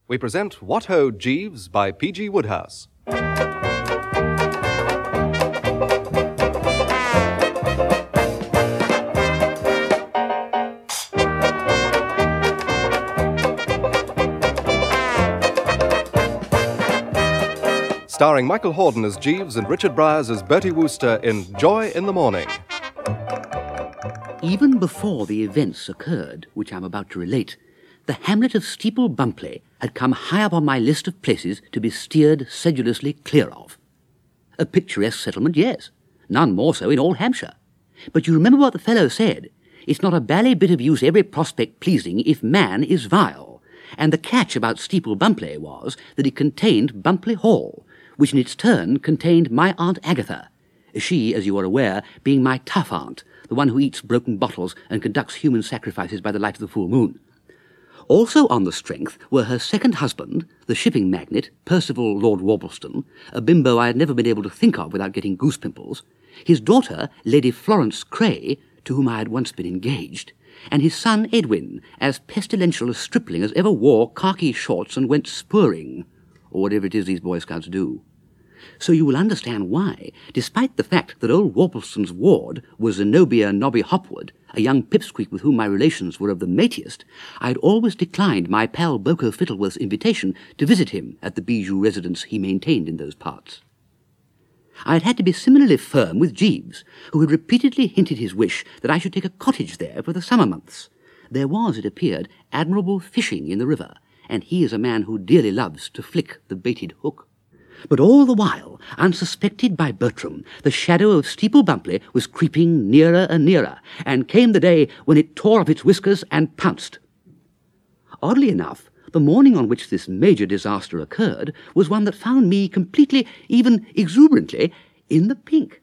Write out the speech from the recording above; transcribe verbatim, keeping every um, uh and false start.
We present What Ho, Jeeves by P G Wodehouse. Starring Michael Hordern as Jeeves and Richard Briers as Bertie Wooster in Joy in the Morning. Even before the events occurred, which I'm about to relate, the hamlet of Steeple Bumpley had come high up on my list of places to be steered sedulously clear of. A picturesque settlement, yes, none more so in all Hampshire. But you remember what the fellow said, it's not a bally bit of use every prospect pleasing if man is vile. And the catch about Steeple Bumpley was that it contained Bumpley Hall, which in its turn contained my Aunt Agatha, she, as you are aware, being my tough aunt, the one who eats broken bottles and conducts human sacrifices by the light of the full moon. Also on the strength were her second husband, the shipping magnate, Percival Lord Warbleston, a bimbo I had never been able to think of without getting goose pimples, his daughter, Lady Florence Cray, to whom I had once been engaged, and his son Edwin, as pestilential a stripling as ever wore khaki shorts and went spurring, or whatever it is these Boy Scouts do. So you will understand why, despite the fact that old Warbleston's ward was Zenobia Nobby Hopwood, a young pipsqueak with whom my relations were of the matiest, I had always declined my pal Boko Fittleworth's invitation to visit him at the bijou residence he maintained in those parts. I had had to be similarly firm with Jeeves, who had repeatedly hinted his wish that I should take a cottage there for the summer months. There was, it appeared, admirable fishing in the river, and he is a man who dearly loves to flick the baited hook. But all the while, unsuspected by Bertram, the shadow of Steeple Bumpley was creeping nearer and nearer, and came the day when it tore off its whiskers and pounced. Oddly enough, the morning on which this major disaster occurred was one that found me completely, even exuberantly, in the pink.